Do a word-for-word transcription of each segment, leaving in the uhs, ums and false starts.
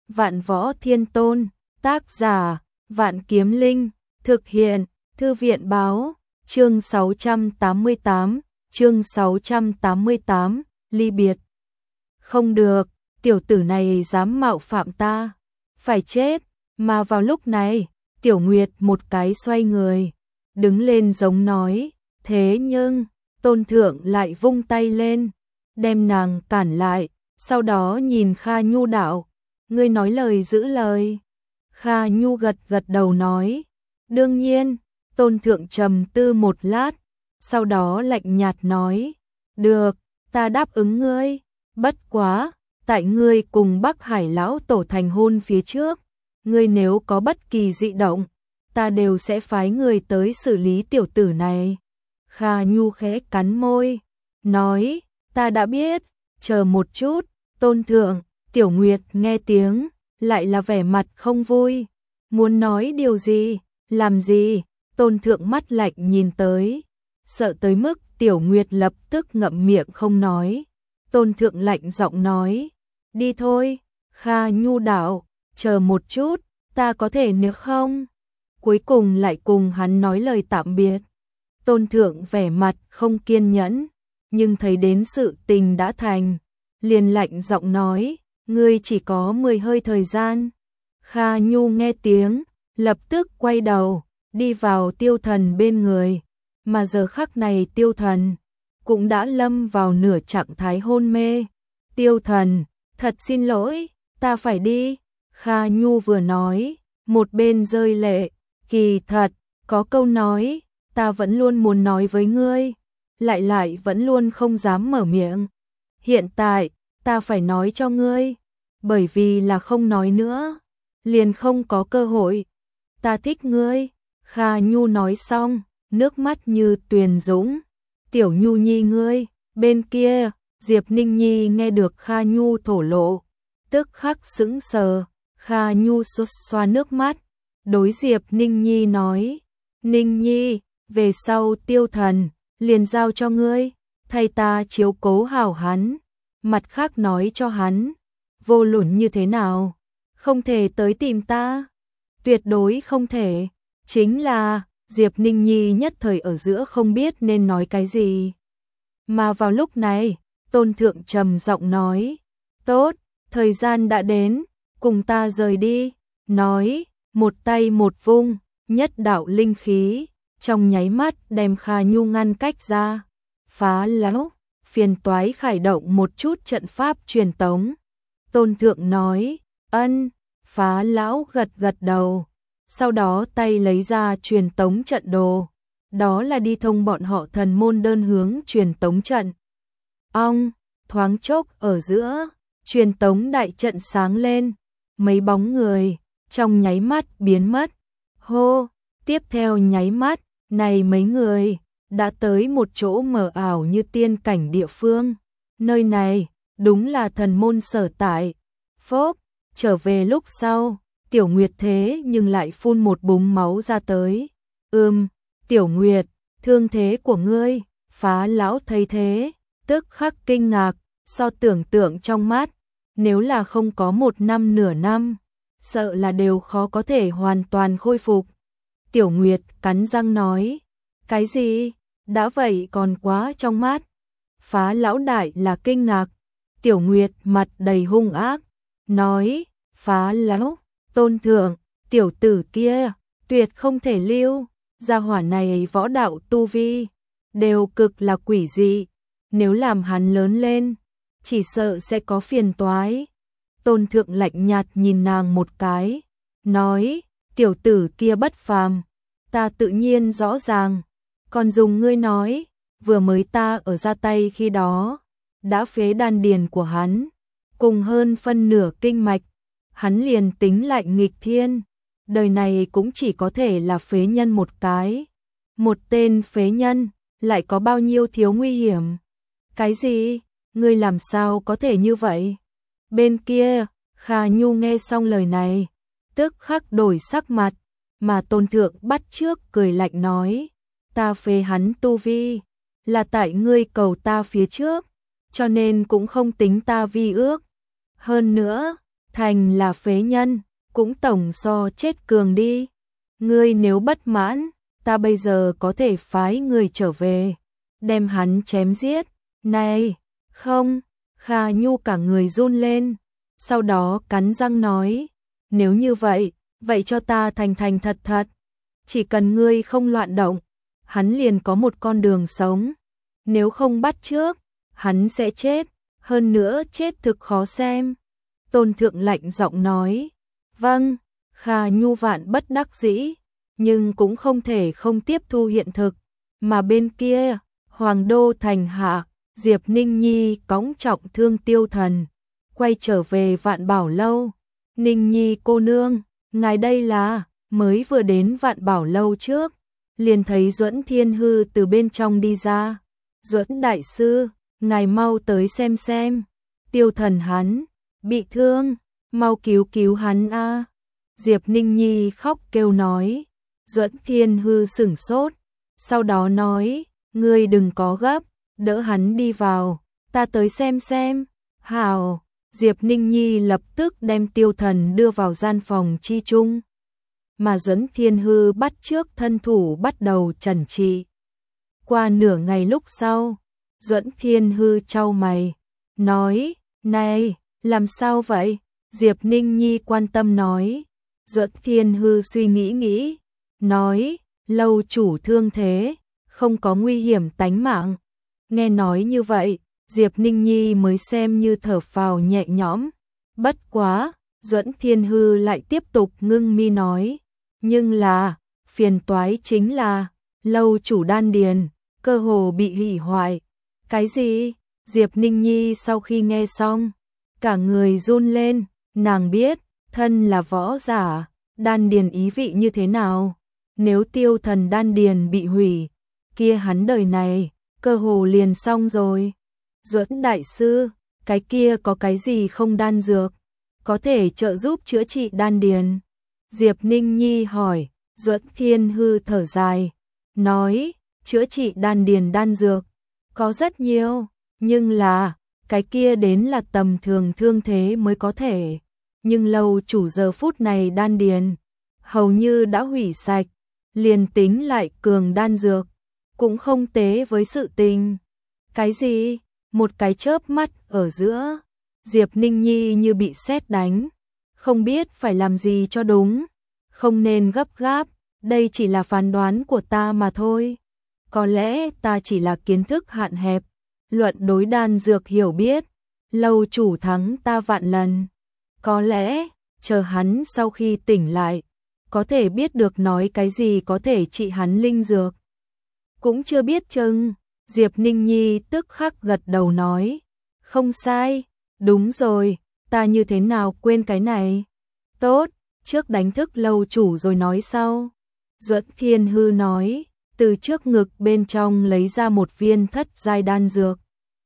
Vạn Võ Thiên Tôn, tác giả, Vạn Kiếm Linh, thực hiện, Thư viện báo, chương sáu trăm tám mươi tám, chương sáu trăm tám mươi tám, ly biệt. Không được, tiểu tử này dám mạo phạm ta, phải chết, mà vào lúc này, Tiểu Nguyệt một cái xoay người, đứng lên giống nói, thế nhưng, Tôn Thượng lại vung tay lên, đem nàng cản lại, sau đó nhìn Kha Nhu đạo, ngươi nói lời giữ lời. Kha Nhu gật gật đầu nói, đương nhiên. Tôn Thượng trầm tư một lát, sau đó lạnh nhạt nói, được, ta đáp ứng ngươi, bất quá, tại ngươi cùng Bắc Hải lão tổ thành hôn phía trước, ngươi nếu có bất kỳ dị động, ta đều sẽ phái người tới xử lý tiểu tử này. Kha Nhu khẽ cắn môi, nói, ta đã biết, chờ một chút. Tôn Thượng, Tiểu Nguyệt nghe tiếng, lại là vẻ mặt không vui, muốn nói điều gì, làm gì. Tôn Thượng mắt lạnh nhìn tới, sợ tới mức Tiểu Nguyệt lập tức ngậm miệng không nói. Tôn Thượng lạnh giọng nói, đi thôi. Kha Nhu đạo, chờ một chút, ta có thể nữa không? Cuối cùng lại cùng hắn nói lời tạm biệt. Tôn Thượng vẻ mặt không kiên nhẫn, nhưng thấy đến sự tình đã thành, liền lạnh giọng nói, ngươi chỉ có mười hơi thời gian. Kha Nhu nghe tiếng, lập tức quay đầu, đi vào Tiêu Thần bên người, mà giờ khắc này Tiêu Thần cũng đã lâm vào nửa trạng thái hôn mê. Tiêu Thần, thật xin lỗi, ta phải đi. Kha Nhu vừa nói, một bên rơi lệ, kỳ thật, có câu nói, ta vẫn luôn muốn nói với ngươi, lại lại vẫn luôn không dám mở miệng. Hiện tại, ta phải nói cho ngươi, bởi vì là không nói nữa, liền không có cơ hội. Ta thích ngươi. Kha Nhu nói xong, nước mắt như tuyền dũng. Tiểu Nhu nhi ngươi. Bên kia, Diệp Ninh Nhi nghe được Kha Nhu thổ lộ, tức khắc sững sờ. Kha Nhu xoa xoa nước mắt, đối Diệp Ninh Nhi nói, Ninh Nhi, về sau Tiêu Thần liền giao cho ngươi, thay ta chiếu cố hảo hắn. Mặt khác nói cho hắn, vô luận như thế nào, không thể tới tìm ta, tuyệt đối không thể. Chính là, Diệp Ninh Nhi nhất thời ở giữa không biết nên nói cái gì. Mà vào lúc này, Tôn Thượng trầm giọng nói, tốt, thời gian đã đến, cùng ta rời đi. Nói, một tay một vung, nhất đạo linh khí, trong nháy mắt đem Kha Nhu ngăn cách ra. Phá lão, phiền toái khởi động một chút trận pháp truyền tống. Tôn Thượng nói, ân. Phá lão gật gật đầu, sau đó tay lấy ra truyền tống trận đồ, đó là đi thông bọn họ thần môn đơn hướng truyền tống trận. Ong, thoáng chốc ở giữa, truyền tống đại trận sáng lên, mấy bóng người trong nháy mắt biến mất. Hô, tiếp theo nháy mắt, này mấy người đã tới một chỗ mờ ảo như tiên cảnh địa phương. Nơi này đúng là thần môn sở tại. Phốp, trở về lúc sau, Tiểu Nguyệt thế nhưng lại phun một búng máu ra tới. Ừm, Tiểu Nguyệt, thương thế của ngươi. Phá lão thấy thế, tức khắc kinh ngạc, so tưởng tượng trong mắt, nếu là không có một năm nửa năm, sợ là đều khó có thể hoàn toàn khôi phục. Tiểu Nguyệt cắn răng nói, cái gì, đã vậy còn quá trong mắt. Phá lão đại là kinh ngạc, Tiểu Nguyệt mặt đầy hung ác, nói, phá lão, Tôn Thượng, tiểu tử kia, tuyệt không thể lưu, gia hỏa này võ đạo tu vi, đều cực là quỷ dị, nếu làm hắn lớn lên, chỉ sợ sẽ có phiền toái. Tôn Thượng lạnh nhạt nhìn nàng một cái, nói, tiểu tử kia bất phàm, ta tự nhiên rõ ràng, còn dùng ngươi nói, vừa mới ta ở ra tay khi đó, đã phế đan điền của hắn, cùng hơn phân nửa kinh mạch, hắn liền tính lạnh nghịch thiên, đời này cũng chỉ có thể là phế nhân một cái. Một tên phế nhân, lại có bao nhiêu thiếu nguy hiểm. Cái gì? Ngươi làm sao có thể như vậy? Bên kia, Kha Nhu nghe xong lời này, tức khắc đổi sắc mặt, mà Tôn Thượng bắt trước cười lạnh nói, ta phế hắn tu vi, là tại ngươi cầu ta phía trước, cho nên cũng không tính ta vi ước. Hơn nữa, thành là phế nhân, cũng tổng so chết cường đi. Ngươi nếu bất mãn, ta bây giờ có thể phái người trở về, đem hắn chém giết. Này, không, Kha Nhu cả người run lên, sau đó cắn răng nói, nếu như vậy, vậy cho ta thành thành thật thật, chỉ cần ngươi không loạn động, hắn liền có một con đường sống, nếu không bắt trước, hắn sẽ chết, hơn nữa chết thực khó xem. Tôn Thượng lạnh giọng nói, vâng, Kha Nhu vạn bất đắc dĩ, nhưng cũng không thể không tiếp thu hiện thực, mà bên kia, Hoàng đô thành hạ, Diệp Ninh Nhi cõng trọng thương Tiêu Thần, quay trở về Vạn Bảo lâu. Ninh Nhi cô nương, ngài đây là, mới vừa đến Vạn Bảo lâu trước, liền thấy Duẫn Thiên Hư từ bên trong đi ra. Duẫn đại sư, ngài mau tới xem xem, Tiêu Thần hắn, bị thương, mau cứu cứu hắn a. Diệp Ninh Nhi khóc kêu nói. Duẫn Thiên Hư sửng sốt, sau đó nói, ngươi đừng có gấp, đỡ hắn đi vào, ta tới xem xem. Hào, Diệp Ninh Nhi lập tức đem Tiêu Thần đưa vào gian phòng chi chung, mà Duẫn Thiên Hư bắt trước thân thủ bắt đầu trần trị. Qua nửa ngày lúc sau, Duẫn Thiên Hư chau mày, nói, này, làm sao vậy? Diệp Ninh Nhi quan tâm nói. Duẫn Thiên Hư suy nghĩ nghĩ, nói, lâu chủ thương thế, không có nguy hiểm tánh mạng. Nghe nói như vậy, Diệp Ninh Nhi mới xem như thở phào nhẹ nhõm. Bất quá, Duẫn Thiên Hư lại tiếp tục ngưng mi nói, nhưng là, phiền toái chính là, lâu chủ đan điền, cơ hồ bị hủy hoại. Cái gì? Diệp Ninh Nhi sau khi nghe xong, cả người run lên, nàng biết, thân là võ giả, đan điền ý vị như thế nào. Nếu Tiêu Thần đan điền bị hủy, kia hắn đời này, cơ hồ liền xong rồi. Duẫn đại sư, cái kia có cái gì không đan dược, có thể trợ giúp chữa trị đan điền? Diệp Ninh Nhi hỏi. Duẫn Thiên Hư thở dài, nói, chữa trị đan điền đan dược, có rất nhiều, nhưng là, cái kia đến là tầm thường thương thế mới có thể. Nhưng lâu chủ giờ phút này đan điền, hầu như đã hủy sạch, liền tính lại cường đan dược, cũng không tế với sự tình. Cái gì? Một cái chớp mắt ở giữa, Diệp Ninh Nhi như bị sét đánh, không biết phải làm gì cho đúng, không nên gấp gáp, đây chỉ là phán đoán của ta mà thôi. Có lẽ ta chỉ là kiến thức hạn hẹp, luận đối đan dược hiểu biết, lâu chủ thắng ta vạn lần. Có lẽ, chờ hắn sau khi tỉnh lại, có thể biết được nói cái gì có thể trị hắn linh dược. Cũng chưa biết chừng. Diệp Ninh Nhi tức khắc gật đầu nói, không sai, đúng rồi, ta như thế nào quên cái này. Tốt, trước đánh thức lâu chủ rồi nói sau. Duẫn Thiên Hư nói, từ trước ngực bên trong lấy ra một viên thất giai đan dược.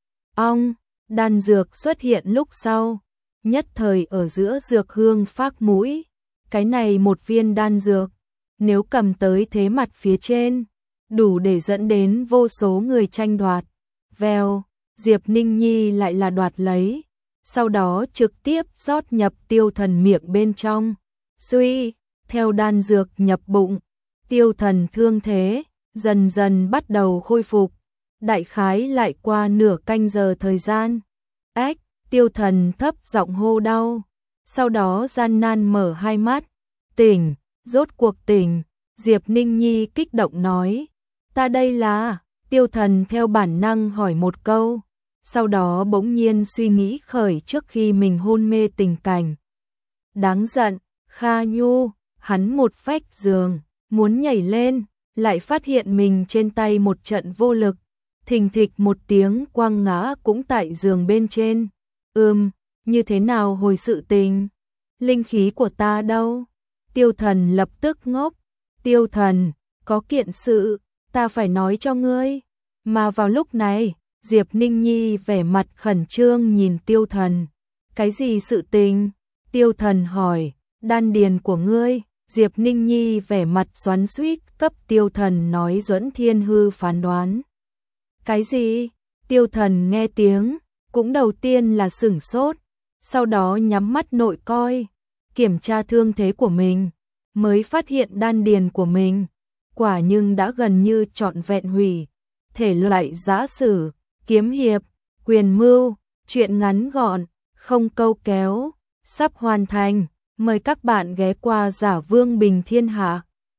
Ong, đan dược xuất hiện lúc sau, nhất thời ở giữa dược hương phác mũi. Cái này một viên đan dược, nếu cầm tới thế mặt phía trên, đủ để dẫn đến vô số người tranh đoạt. Vèo, Diệp Ninh Nhi lại là đoạt lấy, sau đó trực tiếp rót nhập Tiêu Thần miệng bên trong. Suy, theo đan dược nhập bụng, Tiêu Thần thương thế dần dần bắt đầu khôi phục. Đại khái lại qua nửa canh giờ thời gian. Ách, Tiêu Thần thấp giọng hô đau, sau đó gian nan mở hai mắt. Tỉnh, rốt cuộc tỉnh. Diệp Ninh Nhi kích động nói, ta đây là. Tiêu Thần theo bản năng hỏi một câu, sau đó bỗng nhiên suy nghĩ khởi trước khi mình hôn mê tình cảnh. Đáng giận, Kha Nhu, hắn một phách giường, muốn nhảy lên, lại phát hiện mình trên tay một trận vô lực, thình thịch một tiếng quăng ngã cũng tại giường bên trên. Ừm, như thế nào hồi sự tình? Linh khí của ta đâu? Tiêu Thần lập tức ngốc. Tiêu Thần, có kiện sự, ta phải nói cho ngươi. Mà vào lúc này, Diệp Ninh Nhi vẻ mặt khẩn trương nhìn Tiêu Thần. Cái gì sự tình? Tiêu Thần hỏi, đan điền của ngươi. Diệp Ninh Nhi vẻ mặt xoắn xuýt cấp Tiêu Thần nói Duẫn Thiên Hư phán đoán. Cái gì? Tiêu Thần nghe tiếng, cũng đầu tiên là sửng sốt, sau đó nhắm mắt nội coi, kiểm tra thương thế của mình, mới phát hiện đan điền của mình quả nhưng đã gần như trọn vẹn hủy. Thể loại giã sử, kiếm hiệp, quyền mưu, truyện ngắn gọn, không câu kéo, sắp hoàn thành. Mời các bạn ghé qua Giả Vương Bình Thiên Hạ.